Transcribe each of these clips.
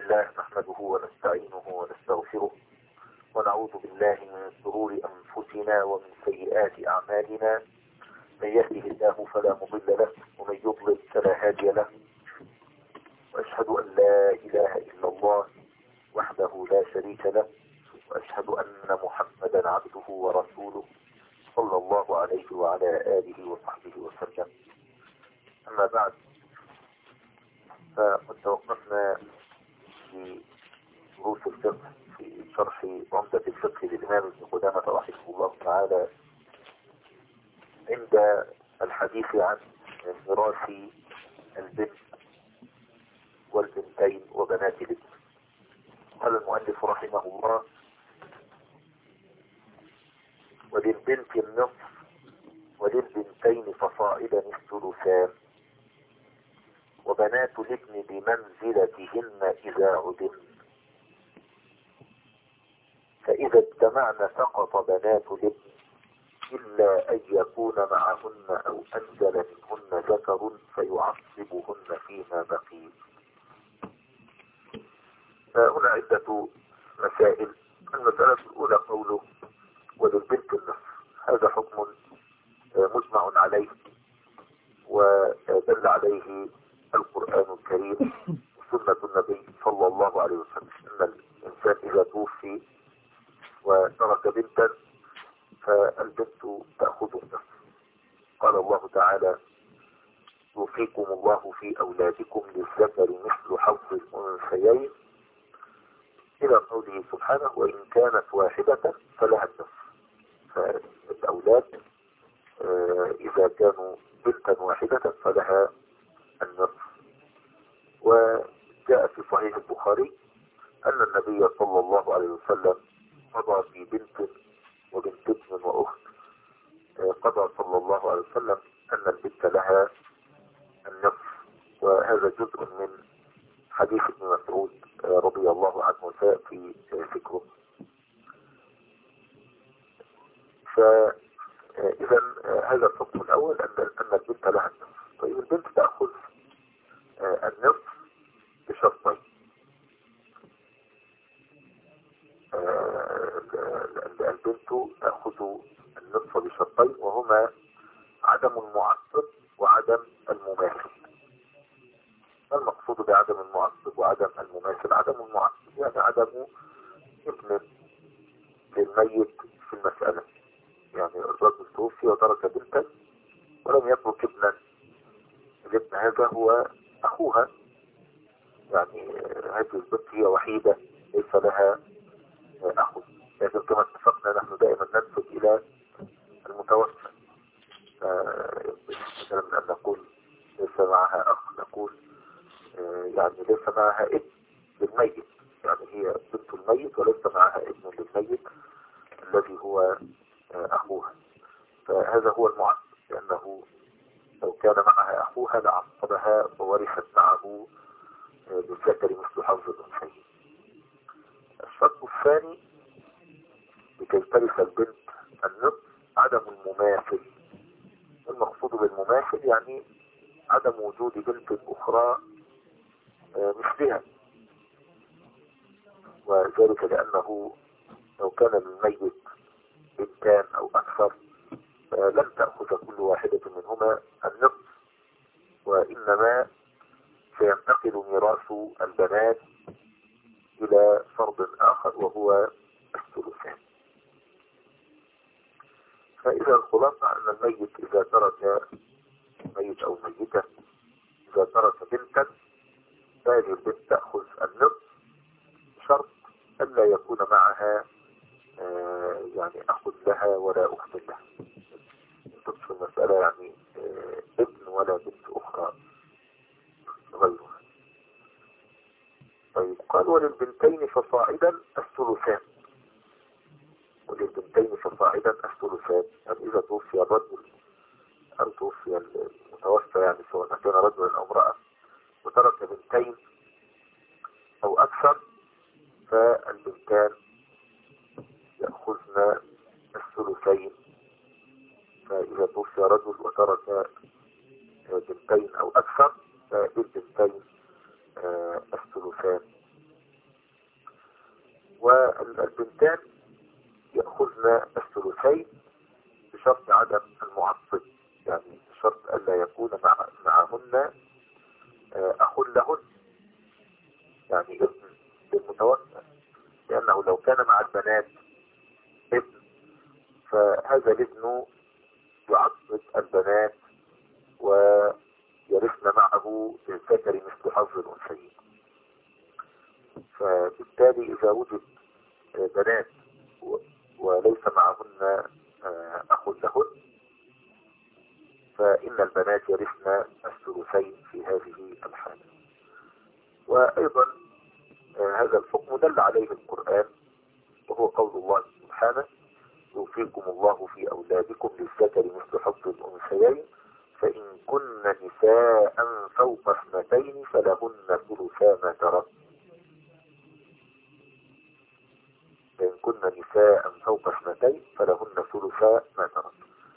لله نحمده ونستعينه ونستغفره ونعوذ بالله من شرور أنفسنا ومن سيئات أعمالنا. من يهده الله فلا مضل له ومن يضلل فلا هادي له، وأشهد أن لا إله إلا الله وحده لا شريك له، وأشهد أن محمدا عبده ورسوله صلى الله عليه وعلى آله وصحبه وسلم. أما بعد، فقد توقفنا في دروس الفقه في شرح عمدة الفقه للإمام ابن قدامة رحمه الله تعالى عند الحديث عن ميراث البنت والبنتين وبنات الابن. قال المؤلف رحمه الله: وللبنت النصف وللبنتين فصاعدا الثلثان، وبنات الابن بمنزلتهن إذا عدم، فإذا اجتمعن سقط بنات الابن إلا أن يكون معهن أو أنزل منهن ذكر فيعصبهن فيما بقي. هنا عدة مسائل. المسألة الأولى قوله وللبنت النصف، هذا حكم مجمع عليه ودل عليه القرآن الكريم وسنة النبي صلى الله عليه وسلم، أن الإنسان إذا توفي وترك بنتا فالبنت تأخذ النصف. قال الله تعالى: يوصيكم الله في أولادكم للذكر مثل حظ الأنثيين، إلى قوله سبحانه: وإن كانت واحدة فلها النصف. فالأولاد إذا كانوا بنتا واحدة فلها النصف. وجاء في صحيح البخاري أن النبي صلى الله عليه وسلم قضى في بنت وبنت ابن وأخت، قضى صلى الله عليه وسلم أن البنت لها النصف، وهذا جزء من حديث ابن مسعود رضي الله عنه وسيأتي ذكره. فإذا هذا الحكم الأول، أن البنت لها النصف. طيب، البنت تأخذ النصف بشرطين. البنت تأخذ النصف بشرطين، وهما عدم المعصب وعدم المماثل. ما المقصود بعدم المعصب وعدم المماثل؟ عدم المعصب يعني عدم ابن للميت في المسألة، يعني الرجل توفي وترك بنتا ولم يترك ابنا، الابن هذا هو أخوها، يعني هذه البنت هي وحيدة ليس لها أخو. لكن كما اتفقنا نحن دائما ننسب إلى المتوفى، مثلا من أن نقول ليس معها أخ نقول يعني ليس معها ابن للميت، يعني هي بنت الميت وليس معها ابن للميت الذي هو أخوها. فهذا هو المعصب، لأنه لو كان معها أخوها لعصبها وورثت معه بالذكر مثل حظ الأنثيين. الشرط الثاني لكي ترث البنت النصف عدم المماثل. المقصود بالمماثل يعني عدم وجود بنت أخرى مثلها، وذلك لأنه لو كان للميت بنتان أو أكثر لم تأخذ كل واحدة منهما النصف، وإنما سينتقل ميراث البنات إلى فرض آخر وهو الثلثان. فإذا الخلاصة أن الميت إذا ترك ميت أو ميتة إذا ترك بنتا فهذه البنت تأخذ النصف، شرط ألا يكون معها يعني أخ لها ولا أخت لها، في المسألة يعني ابن ولا بنت أخرى غيرها. طيب، قال وللبنتين فصاعدا الثلثان. وللبنتين فصاعدا الثلثان، يعني إذا توفي الرجل أو توفي المتوفى، يعني سواء كان رجلا أو امرأة وترك بنتين أو أكثر، فالبنتان يأخذن الثلثين. فإذا توفي رجل وترك بنتين أو أكثر فالبنتين الثلثان. فالبنتان يأخذن الثلثين بشرط عدم المعصب، يعني بشرط ألا يكون معهن أخ لهن، يعني ابن المتوفى، لأنه لو كان مع البنات ابن فهذا الابن يعصب البنات ويرثن معه للذكر مثل حظ الأنثيين. فبالتالي إذا وجد بنات وليس معهن أخ لهن فإن البنات يرثن الثلثين في هذه الحالة. وأيضا هذا الحكم دل عليه القرآن، وهو قول الله سبحانه: يوصيكم الله في أولادكم للذكر مثل حظ الأنثيين فإن كن نساء فوق اثنتين فلهن ثلثا ما ترك. فإن كن نساء فوق اثنتين فلهن ثلثا ما ترك.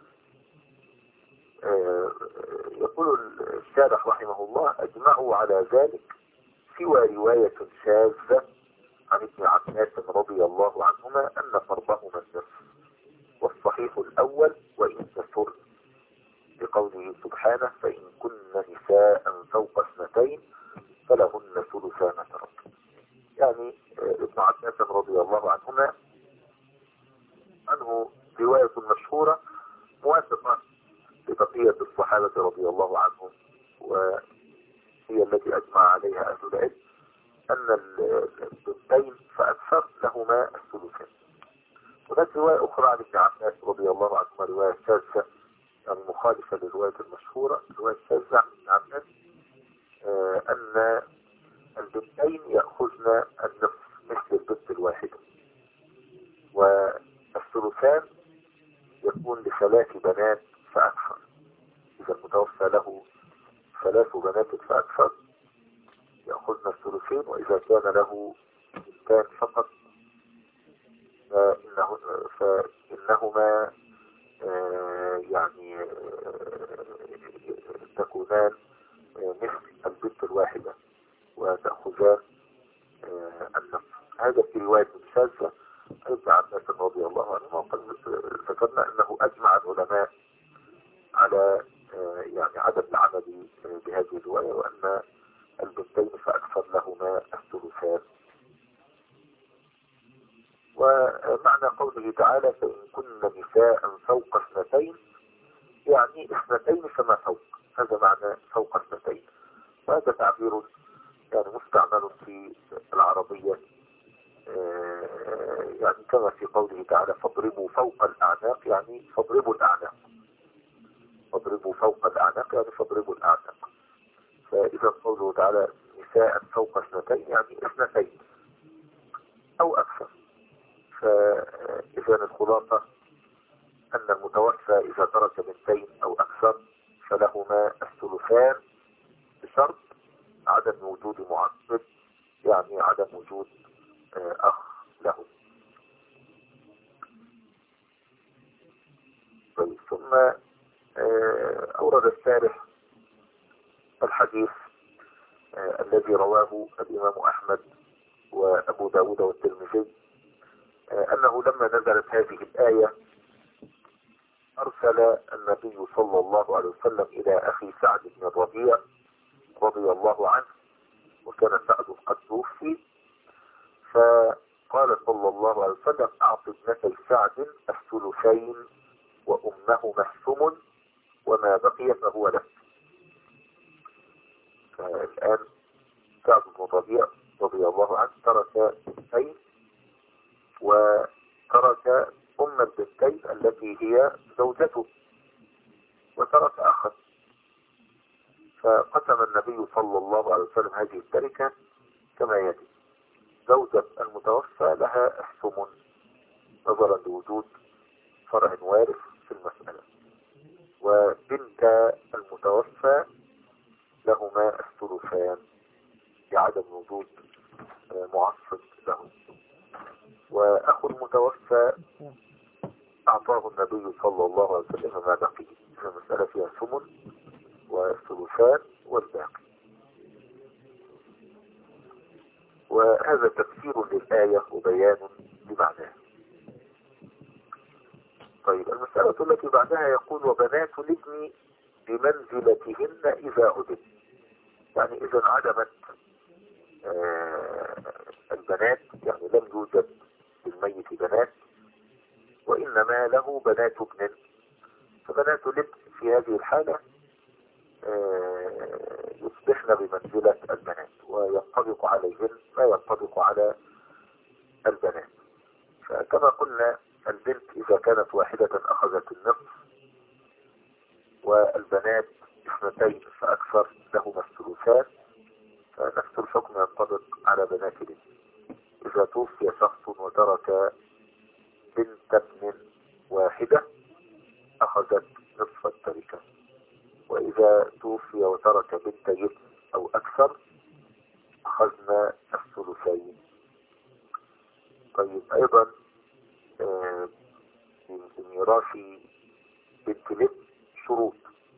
يقول الشارح رحمه الله: أجمعوا على ذلك سوى رواية شاذة عن ابن عباس رضي الله عنهما أن فرضهما النصف، والصحيح الأول وإن كثر، بقوله سبحانه: فإن كن نساء فوق اثنتين فلهن ثلثا ما ترك. يعني ابن عباس رضي الله عنهما عنه رواية مشهورة موافقة لبقية الصحابة رضي الله عنهم، وهي التي أجمع عليها أهل العلم، أن البنتين فأكثر لهما الثلثين. هناك رواية أخرى عن ابن عباس رضي الله عنهما، رواية شاذة يعني مخالفة للرواية المشهورة، رواية شاذة عن ابن عباس أن البنتين يأخذن النصف مثل البنت الواحدة، والثلثان يكون لثلاث بنات فأكثر. إذا المتوفى له ثلاث بنات فأكثر يأخذن الثلثين، وإذا كان له بنتان فقط فإنهما يعني تكونان مثل البنت الواحدة وتأخذان النصف. هذا في رواية شاذة ابن عباس رضي الله عنه. وقد ذكرنا أنه أجمع العلماء على يعني عدم العمل بهذه الرواية، وأن البنتين فأكثر لهما الثلثان. ومعنى قوله تعالى: فإن كن نساء فوق اثنتين، يعني اثنتين فما فوق، هذا معنى فوق اثنتين. وهذا تعبير يعني مستعمل في العربية، يعني كما في قوله تعالى: فاضربوا فوق الأعناق، يعني فاضربوا الأعناق، فاضربوا فوق الأعناق يعني فاضربوا الأعناق. فإذا قوله تعالى نساء فوق اثنتين يعني اثنتين أو أكثر. فإذا الخلاصة أن المتوفى إذا ترك بنتين أو أكثر فلهما الثلثان بشرط عدم وجود معصب، يعني عدم وجود أخ له. ثم أورد الشارح الحديث الذي رواه الإمام أحمد وأبو داود والترمذي، أنه لما نزلت هذه الآية أرسل النبي صلى الله عليه وسلم إلى أخي سعد بن الربيع رضي الله عنه، وكان سعد قد توفي، فقال صلى الله عليه وسلم: أعط ابنتي سعد الثلثين وأمهما الثمن وما بقي فهو له. فالآن سعد بن الربيع رضي الله عنه ترك بنتين، وترك أم البنتين التي هي زوجته، وترك أخا. فقسم النبي صلى الله عليه وسلم هذه التركة كما يلي: زوجة المتوفى لها الثمن نظرا لوجود فرع وارث في المسألة، وبنت المتوفى لهما الثلثان بعدم وجود معصب له. وأخو المتوفى أعطاه النبي صلى الله عليه وسلم ما بقي، فالمسألة فيها ثمن والثلثان والباقي. وهذا تفسير للآية وبيان بمعناه. طيب المسألة التي بعدها يقول وبنات الابن بمنزلتهن إذا عدم. يعني إذا عدمت البنات، يعني لم يوجد للميت بنات وإنما له بنات ابن، فبنات الابن في هذه الحالة يصبحن بمنزلة البنات وينطبق عليهن ما ينطبق على البنات. فكما قلنا البنت إذا كانت واحدة أخذت النصف، والبنات اثنتين فأكثر لهما الثلثان، فنفس الحكم ينطبق على بنات الابن. إذا توفي شخص وترك بنت ابن واحدة أخذت نصف التركة، وإذا توفي وترك بنت ابن أو أكثر أخذنا الثلثين. طيب أيضا بميراث بنت الابن شروط،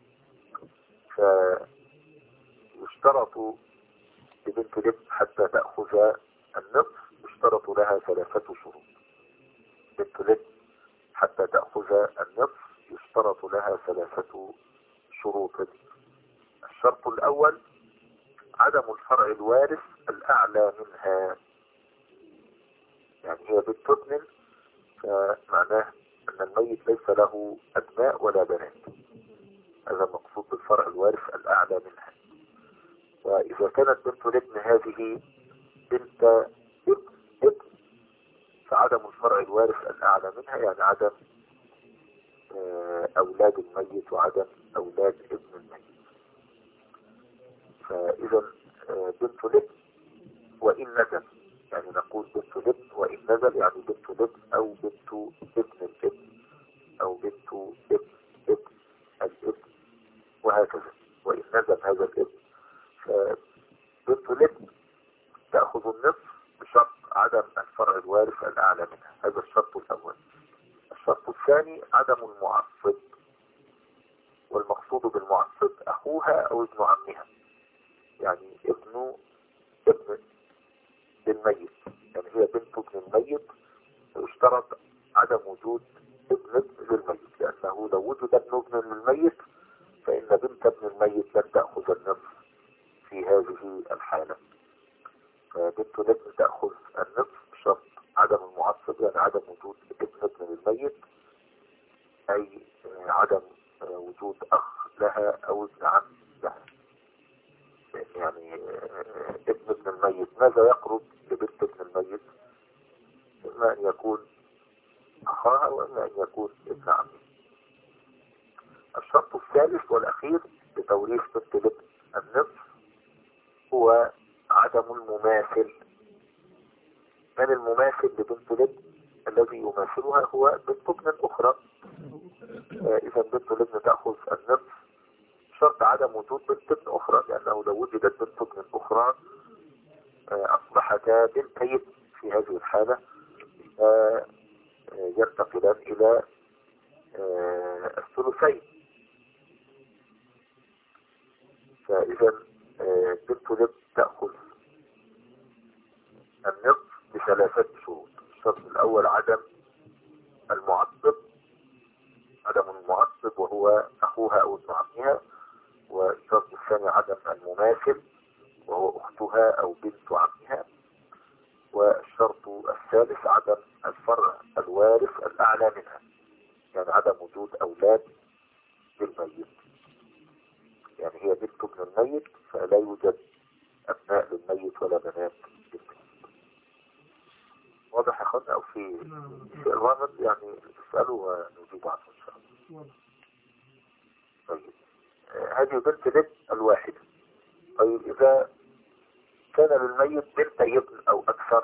فيشترط لبنت الابن حتى تأخذ النصف يشترط لها 3 شروط. بنت الابن حتى تأخذ النصف يشترط لها 3 شروط. الشرط الأول عدم الفرع الوارث الأعلى منها، يعني هي بنت ابن فمعناه أن الميت ليس له أبناء ولا بنات، هذا المقصود بالفرع الوارث الأعلى منها. وإذا كانت بنت الابن هذه بنت ابن فعدم الفرع الوارث الأعلى منها يعني عدم أولاد الميت وعدم أولاد ابن الميت. فإذا بنت الابن وإن نزل، يعني نقول بنت الابن وإن نزل يعني بنت الابن أو بنت ابن الابن أو بنت ابن ابن الابن وهكذا، وإن نزل هذا الابن. فبنت الابن تأخذ النصف بشرط عدم الفرع الوارث الأعلى منها، هذا الشرط الأول. الشرط الثاني عدم المعصب، والمقصود بالمعصب أخوها أو ابن عمها، يعني ابن للميت، يعني هي بنت ابن الميت ويشترط عدم وجود ابن للميت، لأنه لو وجد ابن للميت فإن بنت ابن الميت لن تأخذ النصف في هذه الحالة. فبنت الابن تأخذ النصف بشرط عدم المعصب، يعني عدم وجود ابن للميت، أي عدم وجود أخ لها أو ابن عم لها. يعني ابن الميت ماذا يقرب لبنت ابن الميت؟ إما أن يكون أخاها وإما أن يكون ابن عمه. الشرط الثالث والأخير لتوريث بنت الابن النصف هو عدم المماثل. من المماثل لبنت الابن؟ الذي يماثلها هو بنت ابن أخرى. إذا بنت الابن تأخذ النصف شرط عدم وجود بنت ابن أخرى، لأنه لو وجدت بنت ابن أخرى أصبحتا بنتين في هذه الحالة ينتقلان إلى الثلثين. فإذا بنت الابن تأخذ النصف ب3 شروط. الشرط الأول عدم المعصب وهو أخوها أو ابن عمها، والشرط الثاني عدم المماثل وهو أختها أو بنت عمها، والشرط الثالث عدم الفرع الوارث الأعلى منها، يعني عدم وجود أولاد للميت، يعني هي بنت ابن الميت فلا يوجد أبناء للميت ولا بنات للميت. واضح يا أخوانا؟ أو في شيء غامض يعني تسألوا ونجيب عنه إن شاء الله. طيب هذه بنت الابن الواحدة. طيب إذا كان للميت بنت ابن أو أكثر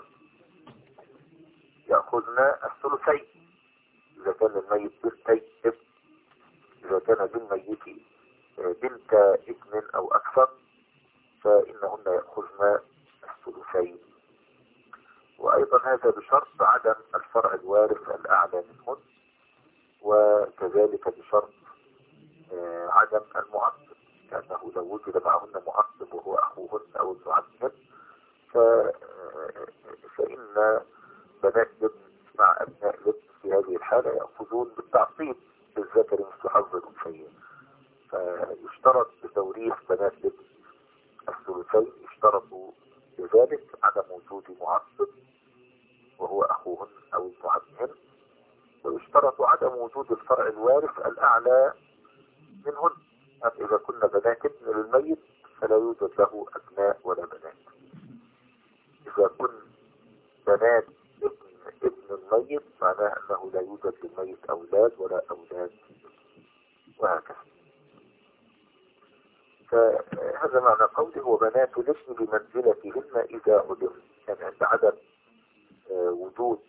يأخذنا الثلثين. إذا كان للميت بنت ابن، إذا كان للميت بنت ابن أو أكثر فإنهن يأخذن الثلثين. وأيضا هذا بشرط عدم الفرع الوارث الأعلى منهن، وكذلك بشرط عدم المعصب، لأنه لو وجد معهن معصب وهو أخوهن أو ابن عمهن فإن بنات ابن أبناء الابن في هذه الحالة يأخذون بالتعصيب للذكر مثل حظ الأنثيين. فيشترط بتوريث بنات الابن الثلثين، يشترط لذلك عدم وجود معصب وهو أخوهن أو ابن عمهن، ويشترط عدم وجود الفرع الوارث الأعلى منهن. يعني إذا كنا بنات ابن للميت فلا يوجد له أبناء ولا بنات. إذا كن بنات ابن الميت معناه أنه لا يوجد للميت أولاد ولا أولاد، وهكذا. فهذا معنى قوله وبنات الابن بمنزلتهن إذا علم، يعني عند عدم وجود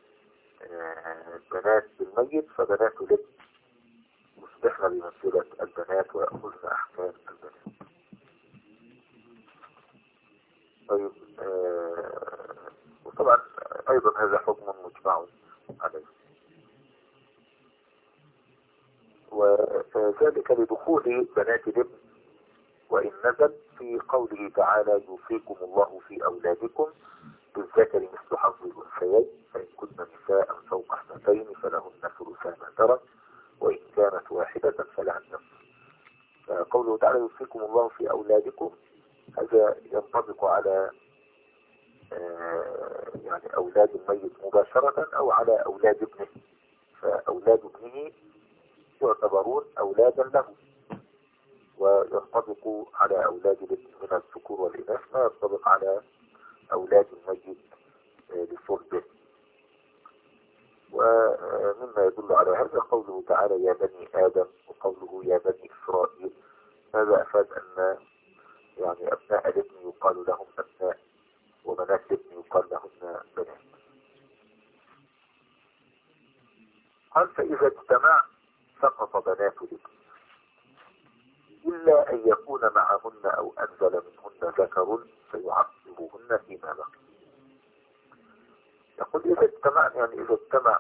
بنات بالميت فبنات الابن مصبحن بمنزلة البنات ويأخذن أحكام البنات. طيب وطبعا أيضا هذا حكم مجمع عليه، وذلك لدخول بنات الابن وإن نزل في قوله تعالى يوصيكم الله في أولادكم للذكر مثل حظ الأنثيين فإن كن نساء فوق اثنتين فلهن ثلثا ما ترك وإن كانت واحدة فلها النصف. فقوله تعالى يوصيكم الله في أولادكم هذا ينطبق على يعني أولاد الميت مباشرة أو على أولاد ابنه، فأولاد ابنه يعتبرون أولادا له، وينطبق على أولاد الابن من الذكور والإناث ما ينطبق على أولاد الميت لصلبه. ومما يدل على هذا قوله تعالى يا بني آدم وقوله يا بني إسرائيل. هذا أفاد أن يعني أبناء الابن يقال لهم أبناء وبنات الابن يقال لهن بنات. قال فإذا اجتمع سقط بنات الابن إلا أن يكون معهن أو أنزل منهن ذكر فيعصبهن فيما بقي. يقول إذا اجتمع، يعني إذا اجتمع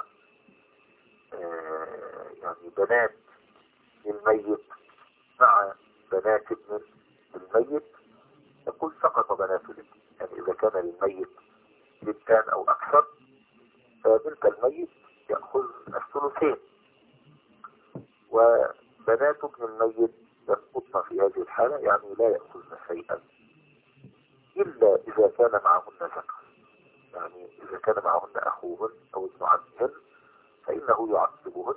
يعني بنات الميت مع بنات ابن الميت يقول سقط بنات الابن. يعني إذا كان للميت بنتان أو أكثر فبنت الميت يأخذ الثلثين، وبنات ابن الميت يسقطن في هذه الحالة، يعني لا يأخذن شيئا إلا إذا كان معهن ذكر. يعني إذا كان معهن أخوهن أو ابن عمهن فإنه يعصبهن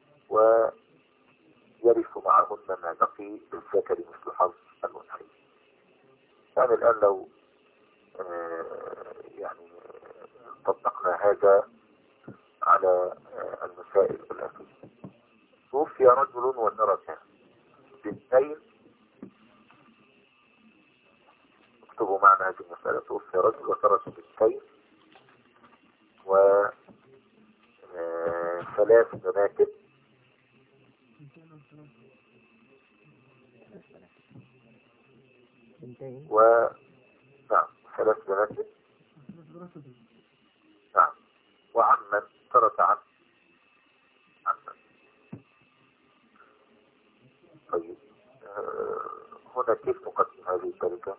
ويرث معهن ما بقي للذكر مثل حظ الأنثيين. يعني الآن لو يعني طبقنا هذا على المسائل الآتية. توفي رجل وترك بنتين، اكتبوا معنا هذه المسألة. توفي رجل وترك بنتين وثلاث بنات نعم ثلاث بنات نعم وعما ترك عما. طيب هنا كيف نقسم هذه التركة؟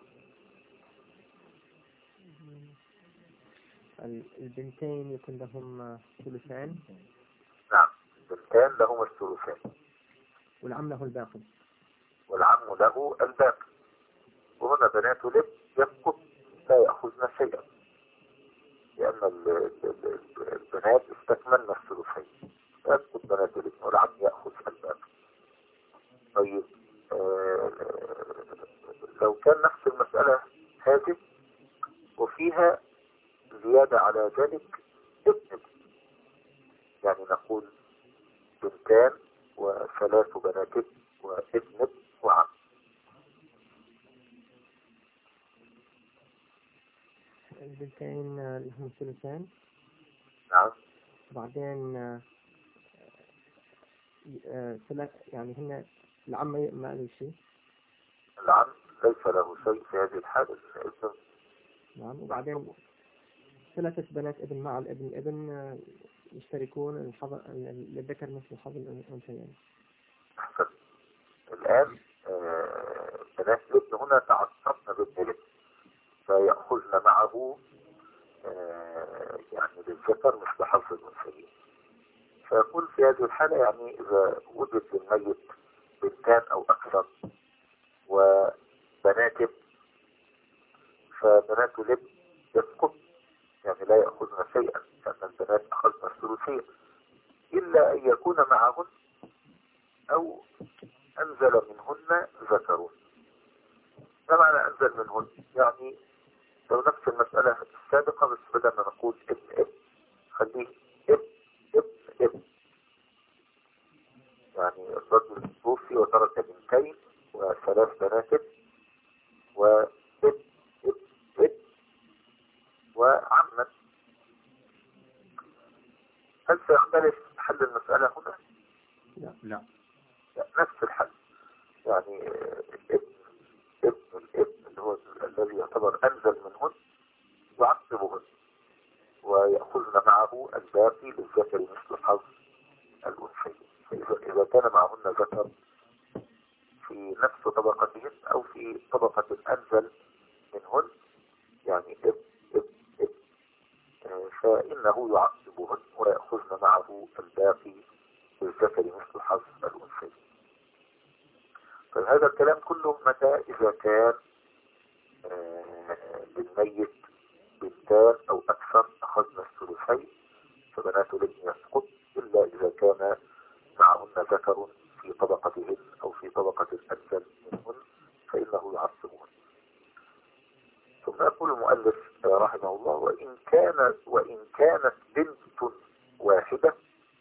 البنتين يكون لهم ثلثان. نعم البنتان لهم الثلثان والعم له الباقي. والعم له الباقي. وهنا بنات الابن يسقط لا يأخذن شيئا لأن البنات استكملن الثلثين، يسقط بنات الابن والعم يأخذ الباقي. طيب لو كان نفس المسألة هذه وفيها زيادة على ذلك ابن، يعني نقول بنتان وثلاث بنات وابن وعم. البنتين لهم ثلثان. نعم. بعدين يعني هن العم ما له شيء. العم ليس له شيء في هذه الحالة. نعم. وبعدين ثلاثة بنات ابن مع الابن يشتركون للذكر مثل حظ الأنثيين. أحسن. الآن بنات الابن هنا تعصبن بابن الابن فيأخذن معه يعني للذكر مثل حظ الأنثيين. فيقول في هذه الحالة يعني إذا وجد للميت بنتان أو أكثر وبنات ابن، فبنات الابن يسقط، يعني لا يأخذن شيئا، لأن البنات أخذن الثلثين، إلا أن يكون معهن أو أنزل منهن ذكر. ما معنى أنزل منهن؟ يعني لو نفس المسألة السابقة بس بدل ما نقول ابن ابن خليه ابن ابن ابن، يعني الرجل توفي وترك بنتين وثلاث بنات وابن ابن ابن وعما. هل سيختلف حل المسألة هنا؟ لا. نفس الحل، يعني ابن ابن الابن اللي هو الذي يعتبر أنزل منهن يعصبهن ويأخذن معه الباقي للذكر مثل حظ الأنثيين. إذا كان معهن ذكر في نفس طبقتهن أو في طبقة أنزل منهن، يعني ابن ابن ابن، فإنه يعصبهن ويأخذن معه الباقي للذكر مثل حظ الأنثيين. فهذا الكلام كله متى؟ إذا كان للميت بنتان أو أكثر أخذنا الثلثين، فبنات الابن يسقط، إلا إذا كان معهن ذكر في طبقتهن أو في طبقة الأنزل منهن فإنه يعصبهن. ثم يقول المؤلف رحمه الله: وإن كانت بنت واحدة،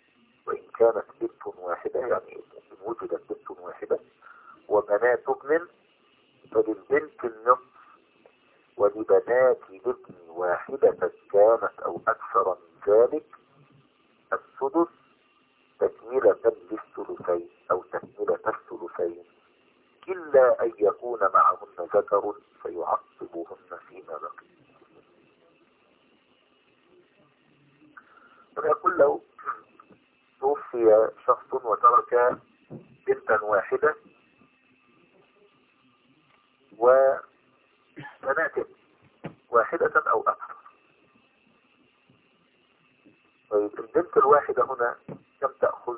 يعني إن وجدت بنت واحدة وبنات ابن، فللبنت النصف، ولبنات الابن واحدة كانت أو أكثر من ذلك السدس تكملة للثلثين أو تكملة الثلثين، إلا أن يكون معهن ذكر فيعصبهن فيما بقي. فيقول لو توفي شخص وترك بنتا واحدة وبنات واحدة أو أكثر، طيب البنت الواحدة هنا كم تأخذ؟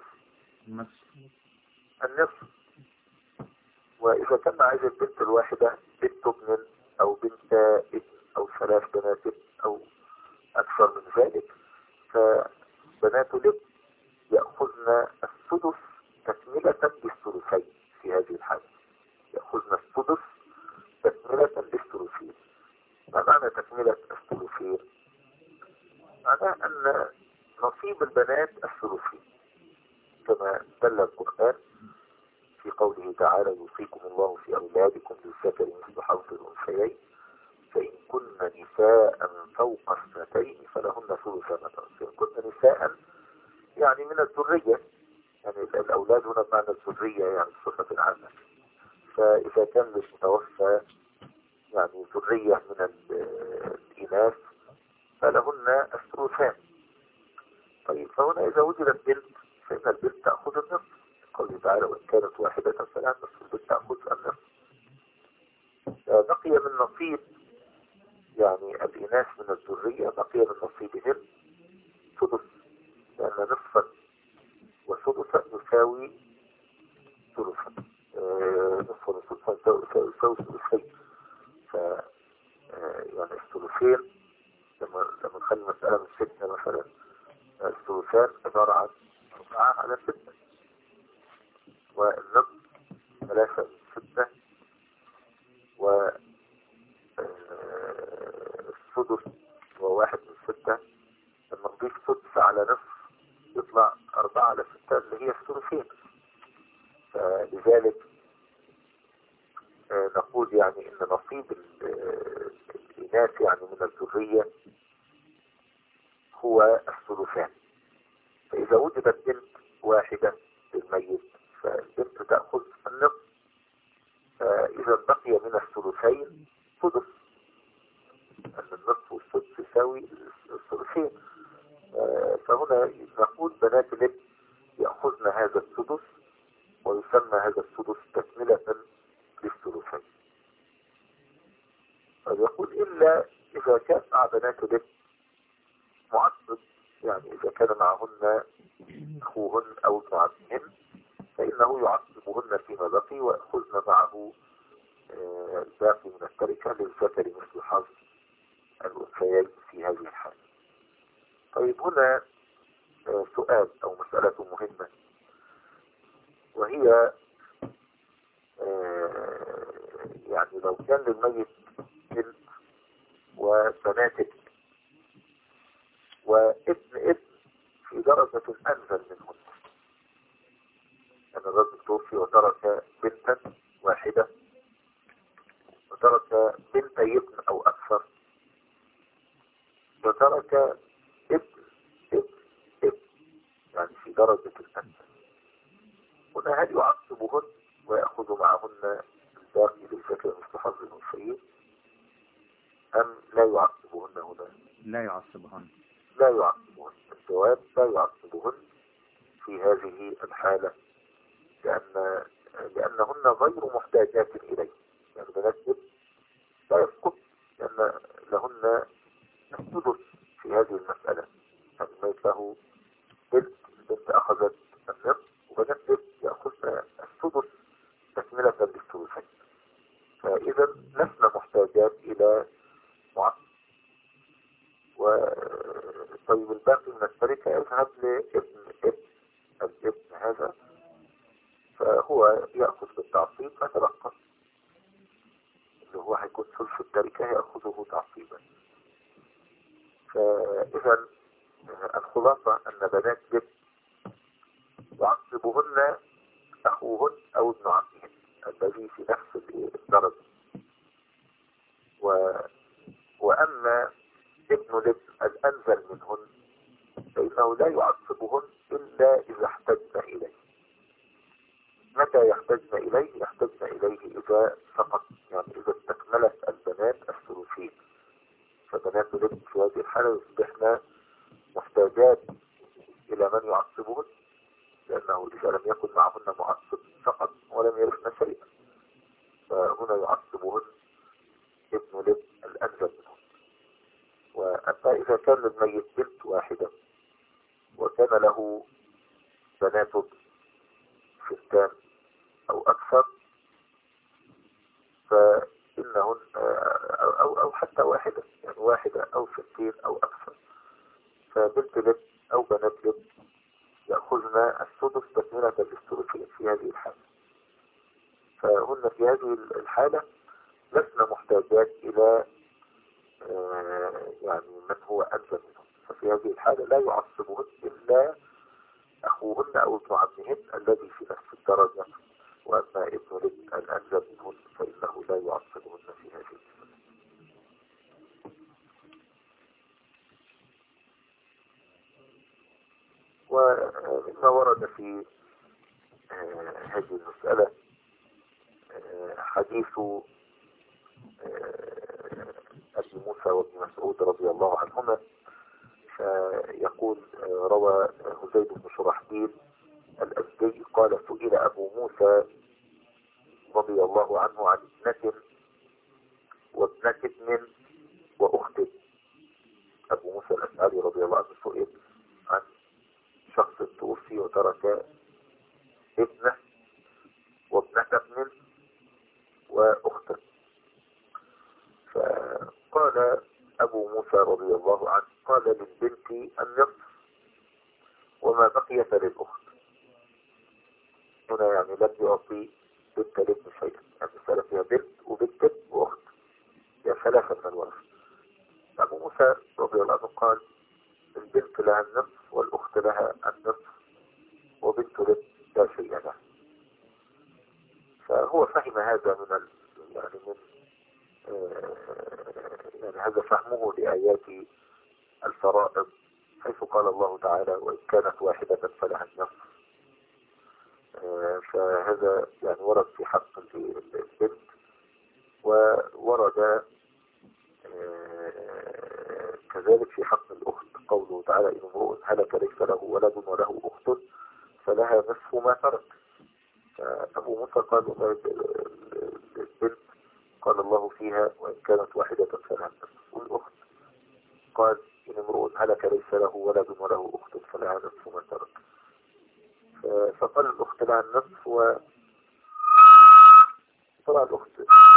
النصف. وإذا كان عايز البنت الواحدة بنت ابن أو بنت ابن أو ثلاث بنات أو أكثر من ذلك، فبنات الابن يأخذن السدس تكملة للثلثين. في هذه الحالة يأخذن السدس تكملة للثلثين. ما معنى تكملة الثلثين؟ معناه أن نصيب البنات الثلثين كما دل القرآن في قوله تعالى: يوصيكم الله في أولادكم للذكر مثل حظ الأنثيين، فإن كن نساء فوق اثنتين فلهن ثلث ما ترك. فإن كن نساء يعني من الذرية، يعني الأولاد هنا بمعنى الذرية يعني الصفة العامة. فإذا كان للمتوفى يعني ذرية من الإناث فلهن الثلثان. طيب فهنا إذا وجدت بنت فإن البنت تأخذ النصف، قوله تعالى: وإن كانت واحدة فلا نصف، البنت تأخذ النصف. بقي من نصيب يعني الإناث من الذرية، بقي من نصيبهم سدس، لأن نصفا وسدسا يساوي ثلثا، نصفا وسدسا يساوي ثلثين. ف يعني الثلثين لما نخلي المسألة من 6 مثلا، الثلثان عبارة عن 4 على 6، والنصف 3 من 6، والسدس هو 1 من 6. لما نضيف سدس على نصف يطلع 4 على 6 اللي هي الثلثين. فلذلك نقول يعني ان نصيب الإناث يعني من الذرية هو الثلثان. فإذا وجدت بنت واحدة للميت فالبنت تأخذ النصف، فإذا بقي من الثلثين سدس، أن النصف والسدس يساوي الثلثين. فهنا نقول بنات الابن يأخذن هذا السدس، ويسمى هذا السدس تكملة للثلثين. فيقول إلا إذا كان مع بنات الابن معصب يعني إذا كان معهن أخوهن أو ابن عمهن فإنه يعصبهن فيما بقي ويأخذن معه الباقي من التركة للذكر مثل حظ الأنثيين في هذه الحالة. طيب هنا سؤال أو مسألة مهمة، وهي يعني لو كان للميت بنت وبنات ابن وابن في درجة أنزل منهن، أن الرجل توفي وترك بنتا واحدة وترك بنتي ابن أو أكثر وترك ابن يعني في درجة الأنزل، هنا هل يعصبهن ويأخذ معهن الباقي للذكر مثل حظ الأنثيين أم لا يعصبهن هنا؟ لا يعصبهن. لا يعصبهن. الجواب لا يعصبهن في هذه الحالة، لأنهن غير محتاجات إليه، يعني بنات لا يسقط لأن لهن السدس في هذه المسألة. يعني الميت له بنت أخذت النصف وبنات يأخذن السدس تكملة للثلثين، فإذا لسنا محتاجات إلى معصب. طيب الباقي من التركة يذهب لابن الابن هذا، فهو يأخذ بالتعصيب ما تبقى، اللي هو هيكون ثلث التركة يأخذه تعصيبا. فإذا الخلاصة أن بنات ابن يعصبهن أخوهن أو ابن عمهن الذي في نفس الدرجة، وأما ابن الابن الأنزل منهن فإنه لا يعصبهن إلا إذا احتجنا إليه. متى يحتجنا إليه؟ يحتجنا إليه إذا سقط، يعني إذا استكملت البنات الثلثين، فبنات الابن في هذه الحالة يصبحن محتاجات إلى من يعصبهن، لأنه إذا لم يكن معهن معصب فقط ولم يرثن شيئا، فهنا يعصبهن ابن الابن الأنزل منهن. وأما إذا كان للميت بنت واحدة وكان له بنات ستان أو أكثر فإنهن أو حتى واحدة، يعني واحدة أو 60 أو أكثر، فبنت لب أو بنات لب يأخذن السدس تكملة للثلثين في هذه الحالة. فهن في هذه الحالة لسنا محتاجات إلى يعني من هو أنزل منهم، ففي هذه الحالة لا يعصبهن إلا أخوهن أو ابن عمهن الذي في نفس الدرجة، وأما ابن الابن الأنزل منهن فإنه لا يعصبهن في هذه المسألة. ومما ورد في هذه المسألة حديث أبي موسى وابن مسعود رضي الله عنهما، فيقول روى هزيد بن شرحبيل الأزدي قال سئل أبو موسى رضي الله عنه عن ابنة وابنة ابن وأخت. أبو موسى الأشعري رضي الله عنه سئل عن شخص توفي وترك ابنة وابنة ابن وأخت، فقال أبو موسى رضي الله عنه قال للبنت النصف وما بقي فللأخت. هنا يعني لم يعطي بنت الابن شيئا، يعني مسألة فيها بنت وبنت وأخت، هي ثلاثة من الورث. أبو موسى رضي الله عنه قال البنت لها النصف والأخت لها النصف وبنت الابن لا شيء لها. فهو فهم هذا من يعني هذا فهمه لآيات الفرائض، حيث قال الله تعالى وإن كانت واحدة فلها النصف. فهذا يعني ورد في حق البنت، وورد كذلك في حق الأخت قوله تعالى إن امرؤ هلك ليس له ولد وله أخت فلها نصف ما ترك. فأبو موسى قال البنت قال الله فيها وإن كانت واحدة فلها النصف، والأخت قال إن امرؤ هلك ليس له ولد وله أخت فلها نصف ما ترك. فقال الأخت لها النصف، وطبعا الأخت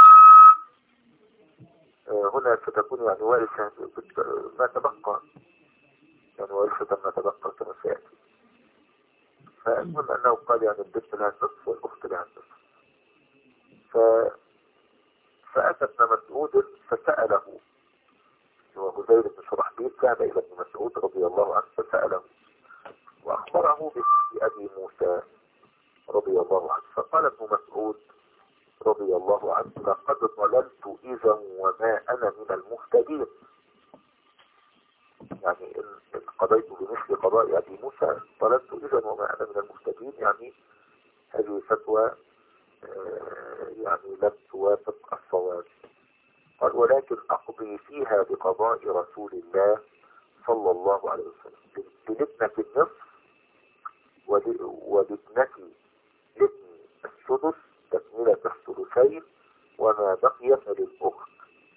هنا ستكون يعني وارثة ما تبقى، يعني وارثة ما تبقى كما سيأتي. فالمهم أنه قال يعني البنت لها النصف والأخت لها النصف. فأتى ابن مسعود فسأله، وهذيل بن شرحبيل ذهب إلى ابن مسعود رضي الله عنه فسأله وأخبره باسم أبي موسى رضي الله عنه. فقال ابن مسعود رضي الله عنه لقد ضللت إذا وما أنا من المهتدين. يعني إن قضيت بمثل قضاء أبي موسى ضللت إذا وما أنا من المهتدين، يعني هذه فتوى يعني لم توافق الصواب. قال ولكن أقضي فيها بقضاء رسول الله صلى الله عليه وسلم لابنة النصف ولابنة ابن السدس تكملة الثلثين وما بقي فللأخت.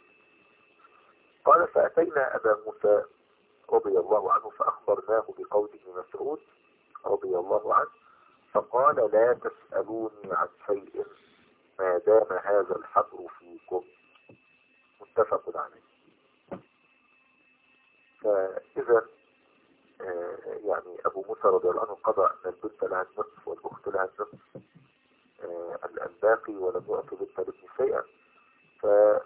قال فأتينا أبا موسى رضي الله عنه فأخبرناه بقول ابن مسعود رضي الله عنه، فقال لا تسألوني عن شيء ما دام هذا الحبر فيكم. متفق عليه. فإذا يعني أبو موسى رضي الله عنه قضى أن البنت لها النصف والأخت لها النصف الباقي ولم يعطي بنت الابن شيئا. ف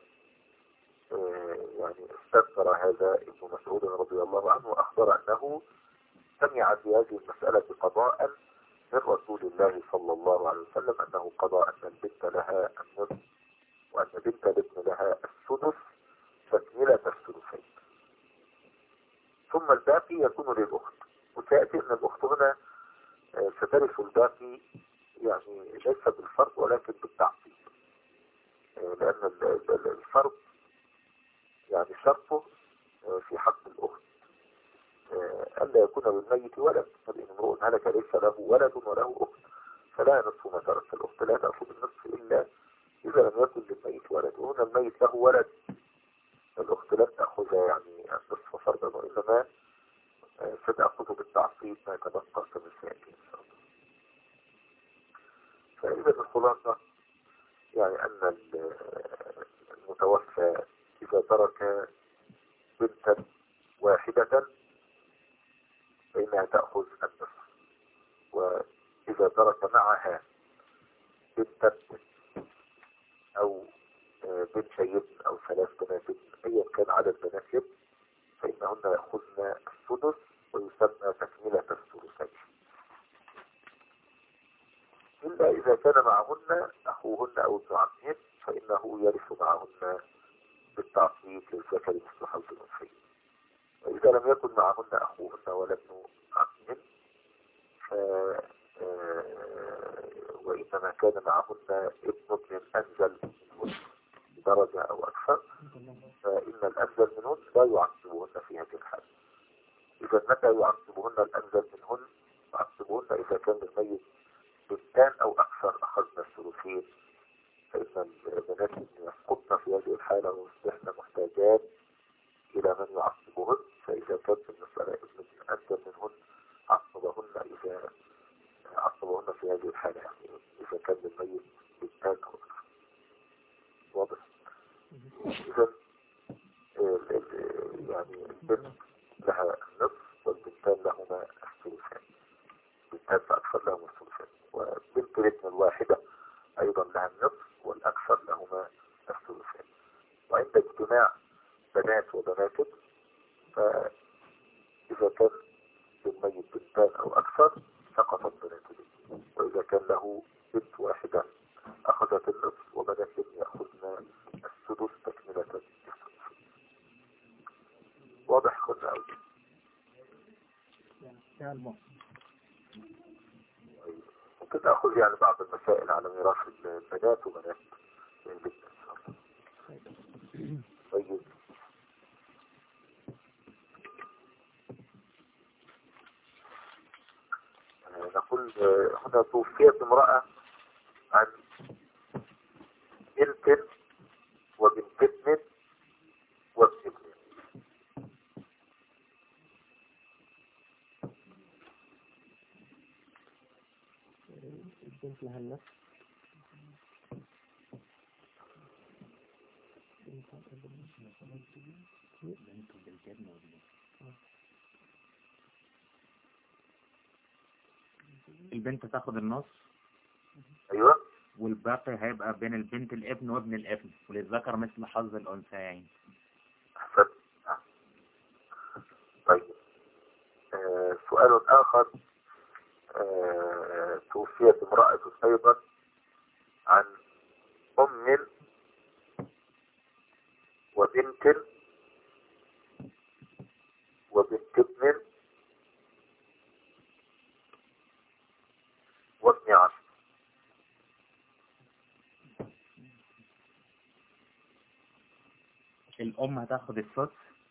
يعني استذكر هذا ابن مسعود رضي الله عنه وأخبر أنه سمع في هذه المسألة قضاء من رسول الله صلى الله عليه وسلم أنه قضى أن البنت لها النصف وأن بنت الابن لها السدس تكملة الثلثين، ثم الباقي يكون للأخت. وسيأتي أن الأخت هنا سترث الباقي يعني ليس بالفرض ولكن بالتعصيب، لأن الفرض يعني شرطه في حق الأخت ألا يكون للميت ولد، فإن امرؤ هلك ليس له ولد وله أخت فلا نصف ما ترك. الأخت لا تأخذ النصف إلا إذا لم يكن للميت ولد، وهنا الميت له ولد الأخت لم تأخذها يعني النصف فرضا، وإنما ستأخذه بالتعصيب ما تبقى كما سيأتي إن شاء الله. فإذا الخلاصة يعني أن المتوفى إذا ترك بنتا واحدة فإنها تأخذ النصف، وإذا ترك معها بنتا أو بنتين أو 3 بنات أيا كان عدد بنات ابن فإنهن يأخذن السدس ويسمى تكملة الثلثين، إلا إذا كان معهن أخوهن أو ابن عمهن فإنه يرث معهن بالتعصيب للذكر مثل حظ الأنثيين. وإذا لم يكن معهن أخوهن ولا ابن عمهن وإنما كان معهن ابن أنزل منهن درجة أو أكثر فإن الأنزل منهن لا يعصبهن في هذه الحالة. إذا متى يعصبهن الأنزل منهن؟ يعصبهن إذا كان الميت بنتان أو أكثر أخذنا الثلثين، فإن البنات يسقطن في هذه الحالة ويصبحن محتاجات إلى من يعصبهن. فإذا كانت المسألة ابن أنزل منهن عصبهن إذا عصبهن في هذه الحالة، يعني إذا كان الميت بنتان أو أكثر. واضح؟ إذا يعني البنت لها النصف والبنتان لهما الثلثان، بنتان فأكثر لهما الثلثان، وبنت الابن الواحدة أيضا لها النصف والأكثر لهما الثلثان. وعند اجتماع بنات وبنات فإذا كان للميت بنتان أو أكثر سقطت بنات الابن، وإذا كان له بنت واحدة أخذت النصف وبنات الابن يأخذن السدس تكملة الثلثين. واضح كنا أوي؟ ممكن تأخذ يعني بعض المسائل على ميراث البنات وبنات الابن إن شاء الله. طيب نقول هنا توفيت امرأة عن بنت وبنت ابن وابن ابن، البنت لها النفس. البنت تاخد النص، ايوه والباقي هيبقى بين البنت الابن وابن الابن، وللذكر مثل حظ الأنثيين. احسنت. طيب سؤال اخر. توفيت امرأة ايضا عن ام وبنت وبنت ابن وابن عم. الأم هتاخد السدس،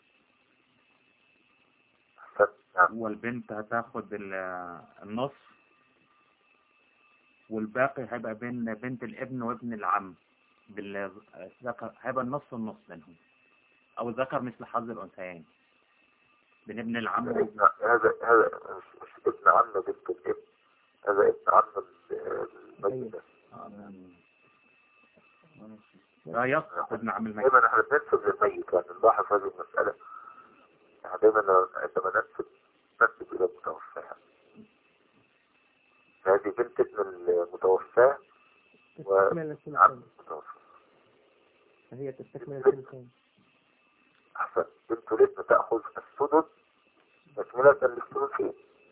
نعم. والبنت هتاخد النص، والباقي هيبقى بين بنت الابن وابن العم. بالذكر هيبقى النص والنص بينهم، أو الذكر مثل حظ الأنثيين بين ابن العم هذا مش ابن عم بنت الابن، هذا ابن عم الميت. يسقط ابن عم الميت. دايما احنا بننسب للميت، يعني نلاحظ هذه المسألة. يعني دايما عندما ننسب إلى المتوفى، هذه بنت ابن المتوفى وعم المتوفى، فهي تستكمل الثلثين. أحسن. بنت الابن تأخذ السدس تكملة للثلثين،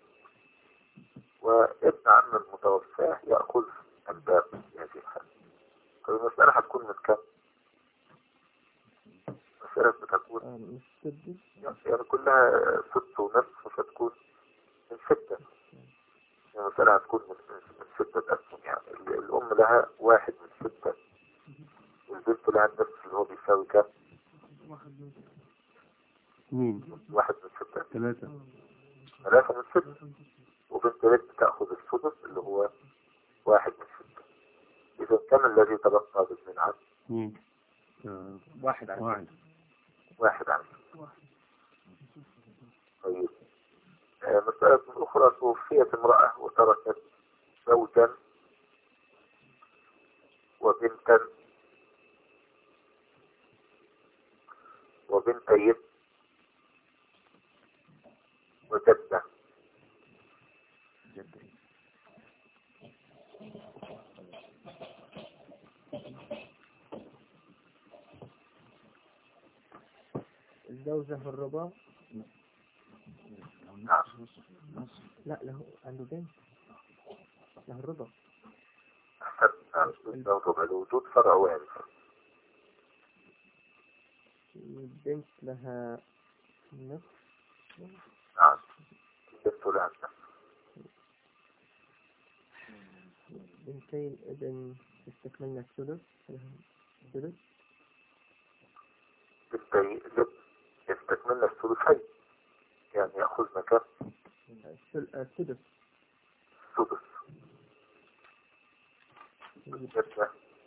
وابن عم المتوفى يأخذ الباقي في هذه الحالة. المسألة هتكون من كم؟ مسألة بتكون يعني كلها 6 ونصف، مش هتكون من 6. يعني المسألة هتكون من 6 أسهم. يعني الأم لها 1 من 6، والبنت لها النصف اللي هو بيساوي كم؟ 1 من 6. 3 من 6. وبنت الابن تأخذ السدس اللي هو 1 من 6. إذا كم الذي تبقى بابن العم؟ 1 على 1 على 6. طيب مسألة أخرى. توفيت امرأة وتركت زوجا وبنتا وبنتين وجدة. الزوجة في الرباع. نعم. لا له عنده بنت له الربع. الزوجة الوجود فرع وارث. البنت لها نصف. نعم. البنت لها النصف. بنتين ابن استكملنا الثلث. الثلث. بنتين الابن يستكملنا الثلثين، يعني يأخذنا كم؟ السدس. السدس. الجدة.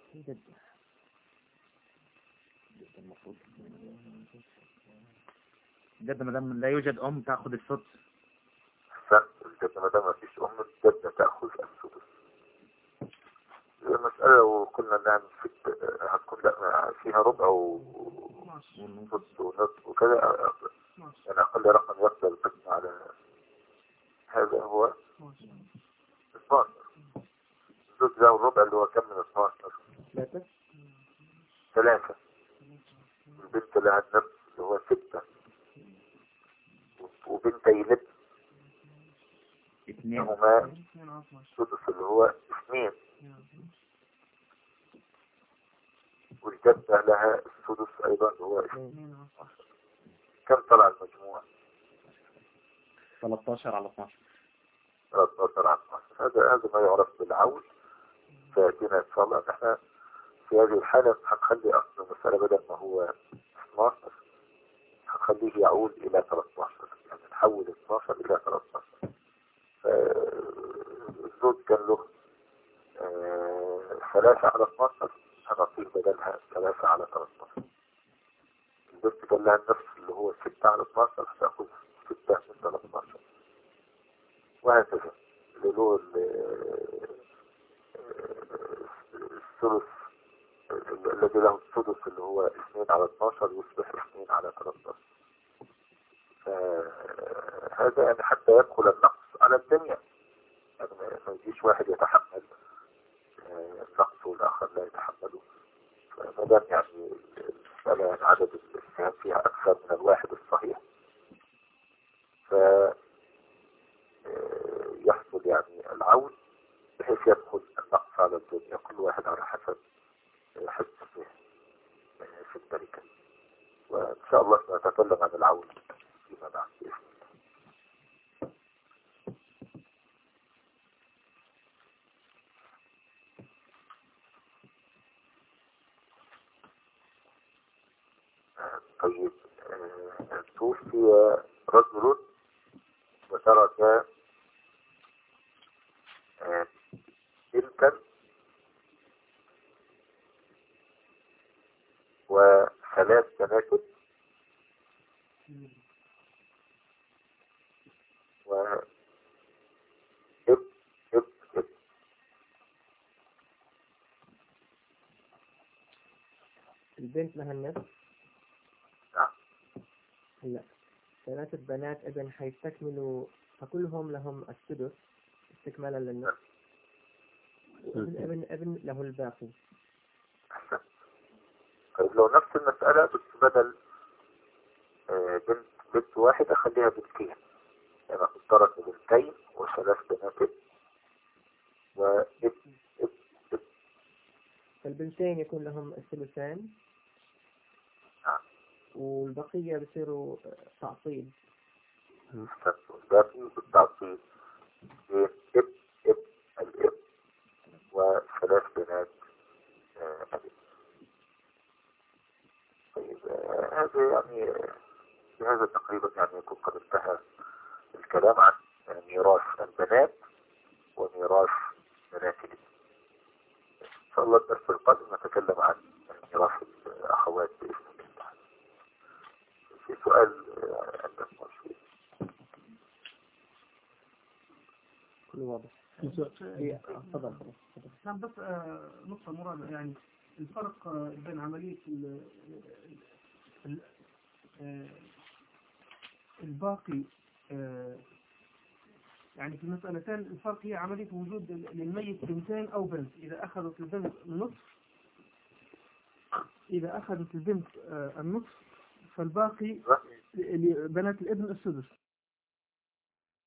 جد ما دام لا يوجد أم تأخذ السدس. أحسن. الجدة ما دام ما فيش أم، الجدة تأخذ السدس. المسألة وكنا نعمل هتكون فيها ربع ونص ونصف وكذا، يعني أقل رقم يقبل القسم على هذا هو 12. الزوج ده والربع اللي هو كم من 12؟ 3. البنت لها النفس اللي هو 6، وبنتي الابن 2 هما السدس اللي هو 2، والجدة لها السدس أيضا اللي هو 2. كم طلع المجموع؟ 13 على 12. 13 على 12. هذا ما يعرف بالعول. فأتينا إن شاء الله نحن في هذه الحالة هنخلي أصل المسألة بدل ما هو 12 هنخليه يعود إلى 13، يعني نحول 12 إلى 13. الزوج كان له 3 على 12، هنعطيه بدلها 3 على 13. البنت كان لها النفس اللي هو 6 على 12، هتاخذ 6 من 13، وهكذا. اللي له الأطفال يصبح 2 على 13. فهذا يعني حتى يدخل النقص على الجميع، يعني ما يجيش واحد يتحمل النقص والآخر لا يتحمله. فما دام يعني المسألة يعني عدد السهام فيها أكثر من الواحد الصحيح، يحصل يعني العون بحيث يدخل النقص على الجميع، كل واحد على حسب حسه في التركة. وإن شاء الله سنتكلم عن العون فيما بعد بإذن الله. طيب، توفي رجل وترك بنتا وثلاث بنات وابن ابن ابن. البنت لها النصف. نعم. هلا 3 بنات ابن حيستكملوا، فكلهم لهم السدس استكمالا للنصف، ابن له الباقي. أحسن. طيب لو نفس المسألة بس بدل بنت واحدة خليها بنتين، يعني افترض بنتين وثلاث بنات وابن ابن. فالبنتين يكون لهم الثلثان. نعم. والبقية بصيروا تعصيب. والباقي بالتعصيب بين ابن ابن الابن وثلاث بنات الابن. طيب هذا يعني بهذا تقريبا يعني يكون قد انتهى الكلام عن ميراث البنات وميراث بنات الابن. إن شاء الله الدرس القادم نتكلم عن ميراث الأخوات بإذن الله. في سؤال عندك مشهور؟ كل واضح. تفضل. نعم، بس نقطة مراد، يعني الفرق بين عملية الباقي، يعني في المسألتين الفرق هي عملية وجود للميت بنتين أو بنت. إذا أخذت البنت النصف، فالباقي بنات الابن السدس.